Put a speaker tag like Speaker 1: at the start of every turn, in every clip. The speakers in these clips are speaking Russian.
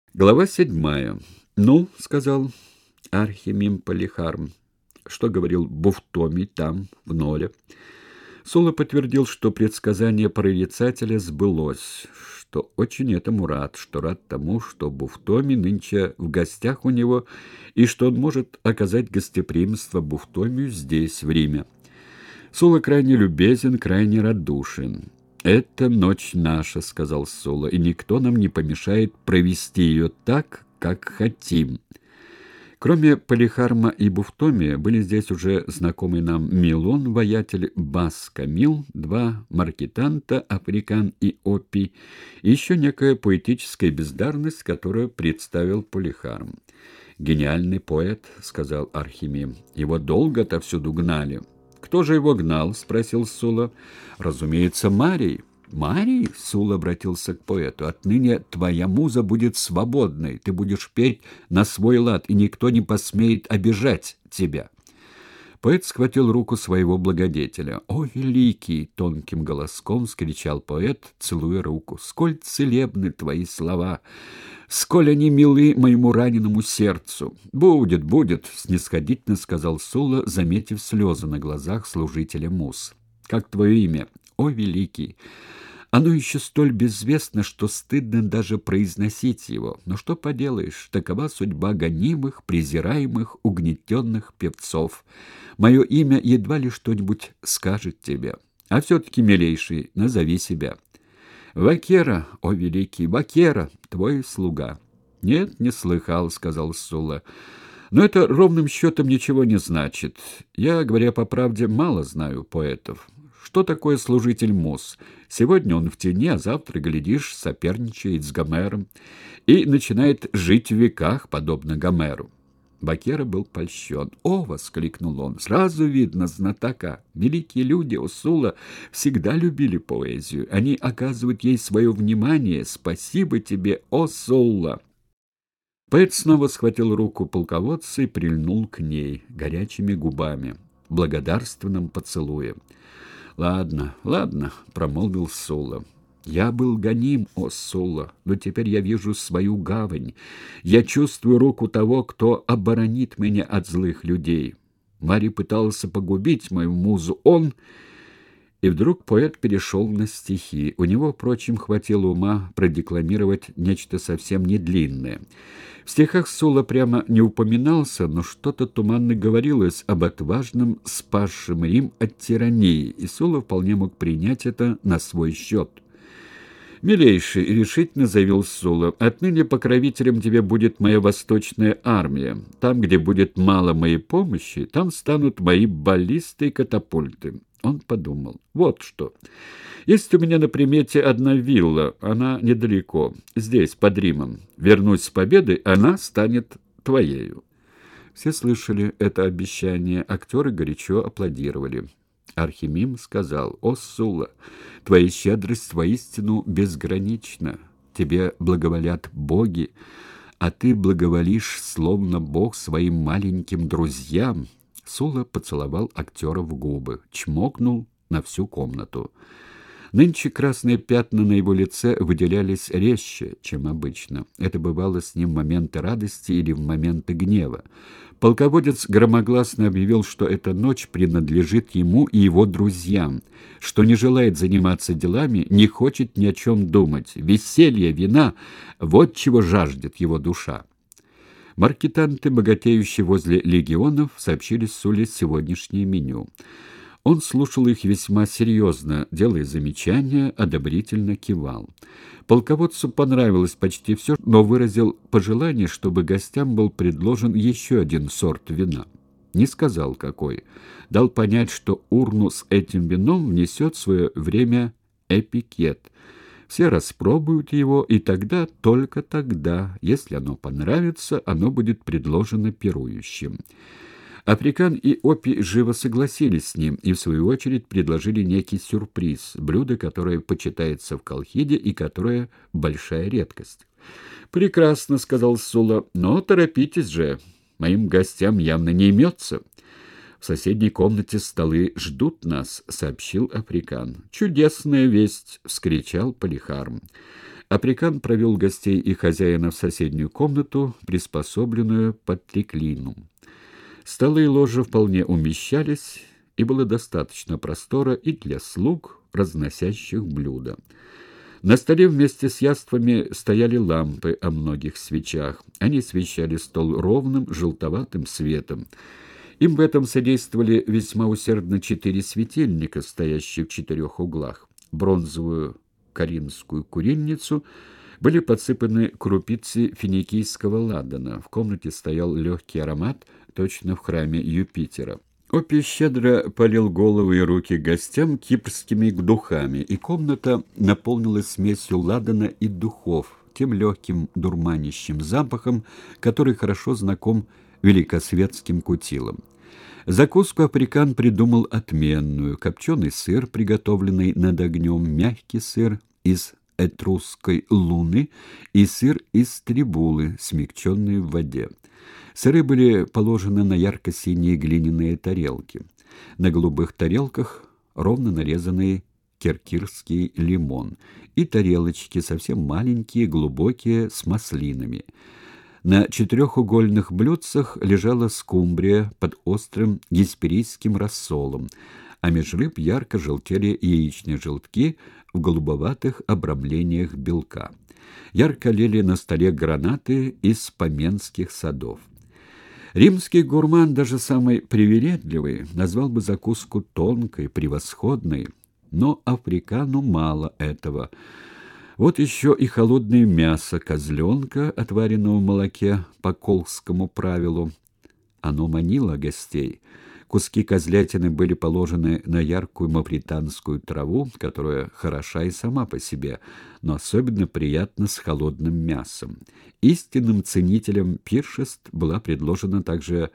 Speaker 1: Глава 7. «Ну, — сказал Архимим Полихарм, — что говорил Бувтомий там, в Ноле?» Сула подтвердил, что предсказание прорицателя сбылось, что очень этому рад, что рад тому, что Бувтомий нынче в гостях у него, и что он может оказать гостеприимство Бувтомию здесь, в Риме. Сула крайне любезен, крайне радушен. «Это ночь наша, — сказал Сула, — и никто нам не помешает провести ее так, как хотим». Кроме Полихарма и Бувтомия, были здесь уже знакомый нам Милон, воятель Бас Камил, два маркетанта, Африкан и Опий, и еще некая поэтическая бездарность, которую представил Полихарм. «Гениальный поэт, — сказал Архимим, — его долго отовсюду гнали». «Кто же его гнал?» — спросил Сула. «Разумеется, Марий». «Марий?» — Сула обратился к поэту. «Отныне твоя муза будет свободной, ты будешь петь на свой лад, и никто не посмеет обижать тебя». Поэт схватил руку своего благодетеля. «О, великий!» — тонким голоском вскричал поэт, целуя руку. «Сколь целебны твои слова! Сколь они милы моему раненому сердцу!» «Будет, будет!» — снисходительно сказал Сула, заметив слезы на глазах служителя муз. «Как твое имя?» «О, великий!» Оно еще столь безвестно, что стыдно даже произносить его. Но что поделаешь, такова судьба гонимых, презираемых, угнетенных певцов. Мое имя едва ли что-нибудь скажет тебе. А все-таки, милейший, назови себя. «Вакера, о великий, Вакера, твой слуга». «Нет, не слыхал», — сказал Сула. «Но это ровным счетом ничего не значит. Я, говоря по правде, мало знаю поэтов. Что такое служитель муз? Сегодня он в тени, а завтра, глядишь, соперничает с Гомером и начинает жить в веках, подобно Гомеру». Бакера был польщен. «О!» — воскликнул он. «Сразу видно знатока. Великие люди, о Сула, всегда любили поэзию. Они оказывают ей свое внимание. Спасибо тебе, о Сула!» Поэт снова схватил руку полководца и прильнул к ней горячими губами, благодарственным поцелуем. «Ладно, ладно», — промолвил Сула. «Я был гоним, о Сула, но теперь я вижу свою гавань. Я чувствую руку того, кто оборонит меня от злых людей. Марий пытался погубить мою музу. Он...» И вдруг поэт перешел на стихи. У него, впрочем, хватило ума продекламировать нечто совсем не длинное. В стихах Сула прямо не упоминался, но что-то туманно говорилось об отважном, спасшем Рим от тирании, и Сула вполне мог принять это на свой счет. «Милейший», — решительно заявил Сула, — «отныне покровителем тебе будет моя восточная армия. Там, где будет мало моей помощи, там станут мои баллисты и катапульты». Он подумал. «Вот что. Есть у меня на примете одна вилла, она недалеко, здесь, под Римом. Вернусь с победой, она станет твоею». Все слышали это обещание, актеры горячо аплодировали. Архимим сказал: «О, Сула, твоя щедрость воистину безгранична. Тебе благоволят боги, а ты благоволишь, словно бог, своим маленьким друзьям». Сула поцеловал актера в губы, чмокнул на всю комнату. Нынче красные пятна на его лице выделялись резче, чем обычно. Это бывало с ним в моменты радости или в моменты гнева. Полководец громогласно объявил, что эта ночь принадлежит ему и его друзьям, что не желает заниматься делами, не хочет ни о чем думать. Веселье, вина — вот чего жаждет его душа. Маркетанты, богатеющие возле легионов, сообщили Суле сегодняшнее меню. Он слушал их весьма серьезно, делая замечания, одобрительно кивал. Полководцу понравилось почти все, но выразил пожелание, чтобы гостям был предложен еще один сорт вина. Не сказал, какой. Дал понять, что урну с этим вином внесет в свое время Эпикет. Все распробуют его, и тогда, только тогда, если оно понравится, оно будет предложено пирующим. Африкан и Опи живо согласились с ним и, в свою очередь, предложили некий сюрприз, блюдо, которое почитается в Колхиде и которое большая редкость. «Прекрасно», — сказал Сула, — «но торопитесь же, моим гостям явно не имется». «В соседней комнате столы ждут нас», — сообщил Африкан. «Чудесная весть!» — вскричал Полихарм. Африкан провел гостей и хозяина в соседнюю комнату, приспособленную под триклинум. Столы и ложи вполне умещались, и было достаточно простора и для слуг, разносящих блюда. На столе вместе с яствами стояли лампы о многих свечах. Они освещали стол ровным желтоватым светом. Им в этом содействовали весьма усердно 4 светильника, стоящие в 4 углах. Бронзовую коринфскую курильницу были подсыпаны крупицы финикийского ладана. В комнате стоял легкий аромат, точно в храме Юпитера. Опий щедро полил головы и руки гостям кипрскими духами, и комната наполнилась смесью ладана и духов, тем легким дурманящим запахом, который хорошо знаком великосветским кутилам. Закуску африкан придумал отменную: копченый сыр, приготовленный над огнем, мягкий сыр из этрусской луны и сыр из трибулы, смягченный в воде. Сыры были положены на ярко-синие глиняные тарелки. На голубых тарелках ровно нарезанный киркирский лимон и тарелочки совсем маленькие, глубокие, с маслинами. На 4-угольных блюдцах лежала скумбрия под острым гесперийским рассолом, а меж рыб ярко желтели яичные желтки в голубоватых обрамлениях белка. Ярко лели на столе гранаты из поменских садов. Римский гурман, даже самый привередливый, назвал бы закуску тонкой, превосходной, но африкану мало этого. Вот еще и холодное мясо козленка, отваренного в молоке по колскому правилу. Оно манило гостей. Куски козлятины были положены на яркую мавританскую траву, которая хороша и сама по себе, но особенно приятна с холодным мясом. Истинным ценителям пиршеств была предложена также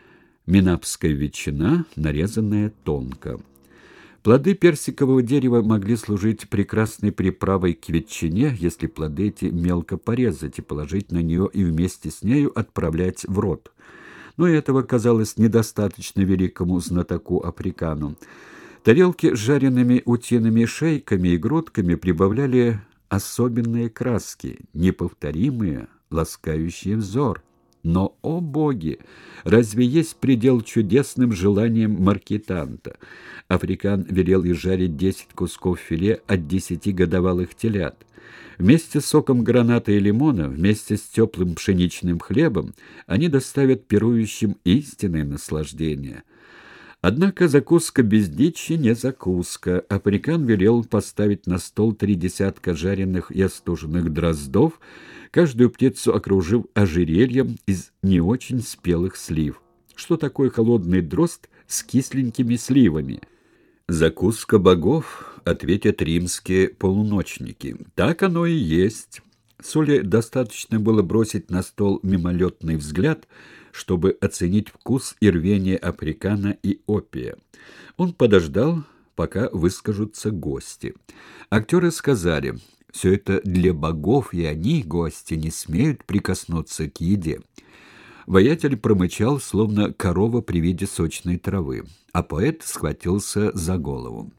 Speaker 1: минапская ветчина, нарезанная тонко. Плоды персикового дерева могли служить прекрасной приправой к ветчине, если плоды эти мелко порезать и положить на нее и вместе с нею отправлять в рот. Но этого казалось недостаточно великому знатоку африкану. Тарелки с жареными утиными шейками и грудками прибавляли особенные краски, неповторимые, ласкающие взор. Но, о боги, разве есть предел чудесным желаниям маркетанта? Африкан велел изжарить 10 кусков филе от 10 годовалых телят. Вместе с соком граната и лимона, вместе с теплым пшеничным хлебом они доставят пирующим истинное наслаждение. Однако закуска без дичи не закуска. Африкан велел поставить на стол 3 десятка жареных и остуженных дроздов, каждую птицу окружив ожерельем из не очень спелых слив. Что такое холодный дрозд с кисленькими сливами? «Закуска богов», — ответят римские полуночники. Так оно и есть. Соли достаточно было бросить на стол мимолетный взгляд, чтобы оценить вкус и рвение африкана и опия. Он подождал, пока выскажутся гости. Актеры сказали: «Все это для богов, и они, гости, не смеют прикоснуться к еде». Воятель промычал, словно корова при виде сочной травы, а поэт схватился за голову.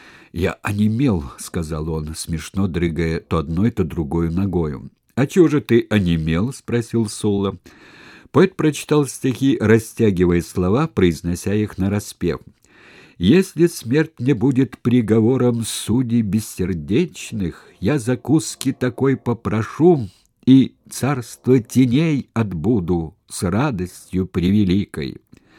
Speaker 1: «Я онемел», — сказал он, смешно дрыгая то одной, то другой ногою. «А чего же ты онемел?» — спросил Сулла. Поэт прочитал стихи, растягивая слова, произнося их нараспев. «Если смерть мне будет приговором судей бессердечных, я закуски такой попрошу и царство теней отбуду с радостью превеликой».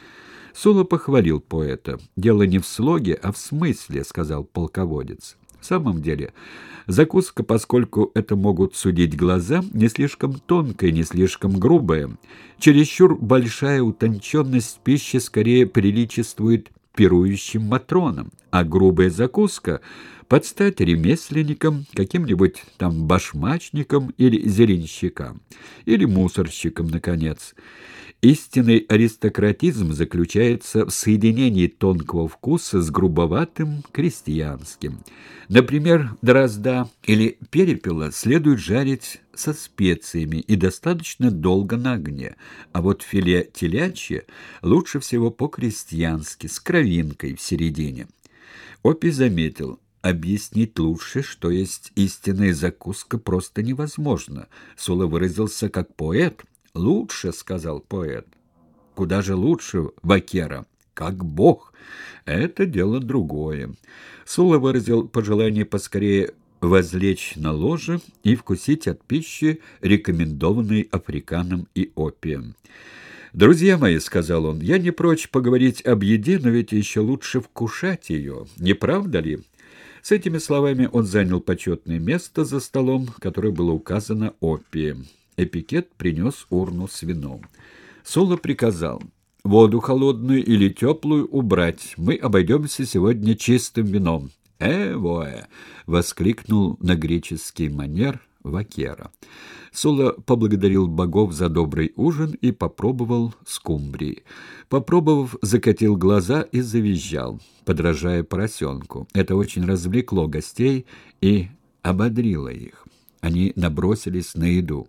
Speaker 1: Сула похвалил поэта. «Дело не в слоге, а в смысле», — сказал полководец. В самом деле, закуска, поскольку это могут судить глаза, не слишком тонкая, не слишком грубая. Чересчур большая утонченность пищи скорее приличествует пирующим матронам, а грубая закуска под стать ремесленникам, каким-нибудь там башмачникам или зеленщикам, или мусорщикам, наконец. Истинный аристократизм заключается в соединении тонкого вкуса с грубоватым крестьянским. Например, дрозда или перепела следует жарить со специями и достаточно долго на огне, а вот филе телячье лучше всего по-крестьянски, с кровинкой в середине. Опий заметил: объяснить лучше, что есть истинная закуска, просто невозможно. Сула выразился как поэт. «Лучше», — сказал поэт. «Куда же лучше, Вакера? Как бог. Это дело другое». Сула выразил пожелание поскорее возлечь на ложе и вкусить от пищи, рекомендованной Африканом и опием. «Друзья мои», — сказал он, — «я не прочь поговорить об еде, но ведь еще лучше вкушать ее, не правда ли?» С этими словами он занял почетное место за столом, которое было указано опием. Эпикет принес урну с вином. Сула приказал: «Воду холодную или теплую убрать. Мы обойдемся сегодня чистым вином». «Эвоэ!» — воскликнул на греческий манер Вакера. Сула поблагодарил богов за добрый ужин и попробовал скумбрии. Попробовав, закатил глаза и завизжал, подражая поросенку. Это очень развлекло гостей и ободрило их. Они набросились на еду.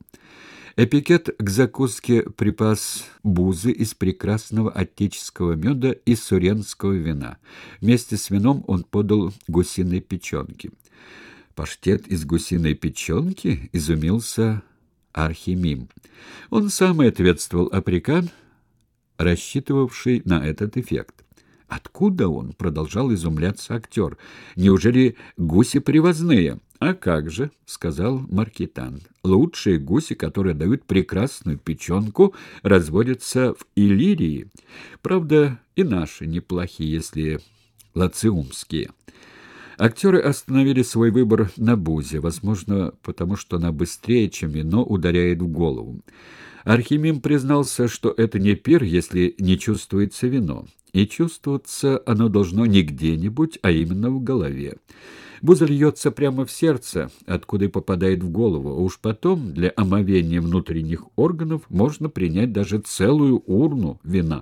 Speaker 1: Эпикет к закуске припас бузы из прекрасного отеческого меда и суренского вина. Вместе с вином он подал гусиной печенки. «Паштет из гусиной печенки?» — изумился Архимим. Он сам и ответствовал Африкан, рассчитывавший на этот эффект. «Откуда он?» — продолжал изумляться актер. «Неужели гуси привозные?» «А как же», — сказал Маркитан. «Лучшие гуси, которые дают прекрасную печенку, разводятся в Иллирии. Правда, и наши неплохие, если лациумские». Актеры остановили свой выбор на бузе, возможно, потому что она быстрее, чем вино, ударяет в голову. Архимим признался, что это не пир, если не чувствуется вино. И чувствоваться оно должно не где-нибудь, а именно в голове. Буза льется прямо в сердце, откуда и попадает в голову, а уж потом для омовения внутренних органов можно принять даже целую урну вина.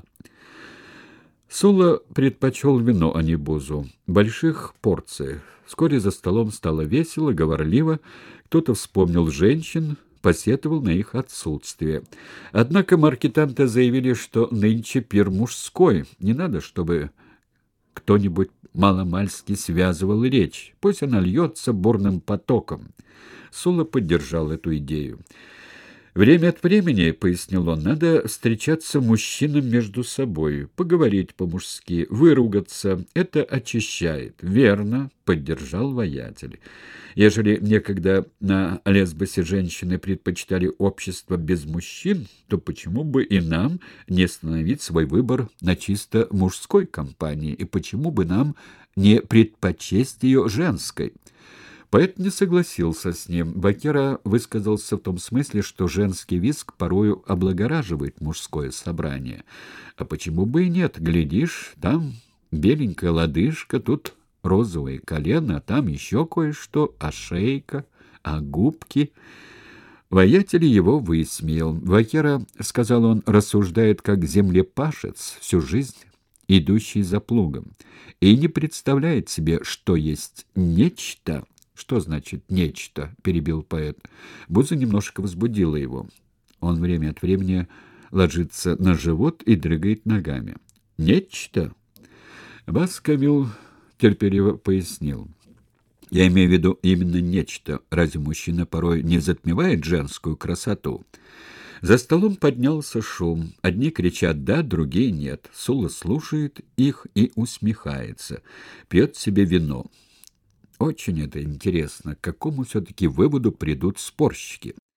Speaker 1: Сула предпочел вино, а не бузу. В больших порциях. Вскоре за столом стало весело, говорливо. Кто-то вспомнил женщин, посетовал на их отсутствие. Однако маркетанты заявили, что нынче пир мужской. Не надо, чтобы кто-нибудь маломальски связывал речь. Пусть она льется бурным потоком. Сула поддержал эту идею. «Время от времени, — пояснил он, — надо встречаться мужчинам между собой, поговорить по-мужски, выругаться. Это очищает». «Верно, — поддержал воятель. Ежели некогда на Лесбосе женщины предпочитали общество без мужчин, то почему бы и нам не остановить свой выбор на чисто мужской компании, и почему бы нам не предпочесть ее женской?» Поэт не согласился с ним. Вакера высказался в том смысле, что женский визг порою облагораживает мужское собрание. А почему бы и нет? Глядишь, там беленькая лодыжка, тут розовое колено, а там еще кое-что, а шейка, а губки. Воятель его высмеял. Вакера, сказал он, рассуждает как землепашец, всю жизнь идущий за плугом, и не представляет себе, что есть нечто. «Что значит «нечто»?» — перебил поэт. Буза немножко возбудила его. Он время от времени ложится на живот и дрыгает ногами. «Нечто?» Баскавил терпеливо пояснил. «Я имею в виду именно нечто. Разве мужчина порой не затмевает женскую красоту?» За столом поднялся шум. Одни кричат «да», другие «нет». Сула слушает их и усмехается. Пьет себе вино. Очень это интересно, к какому все-таки выводу придут спорщики.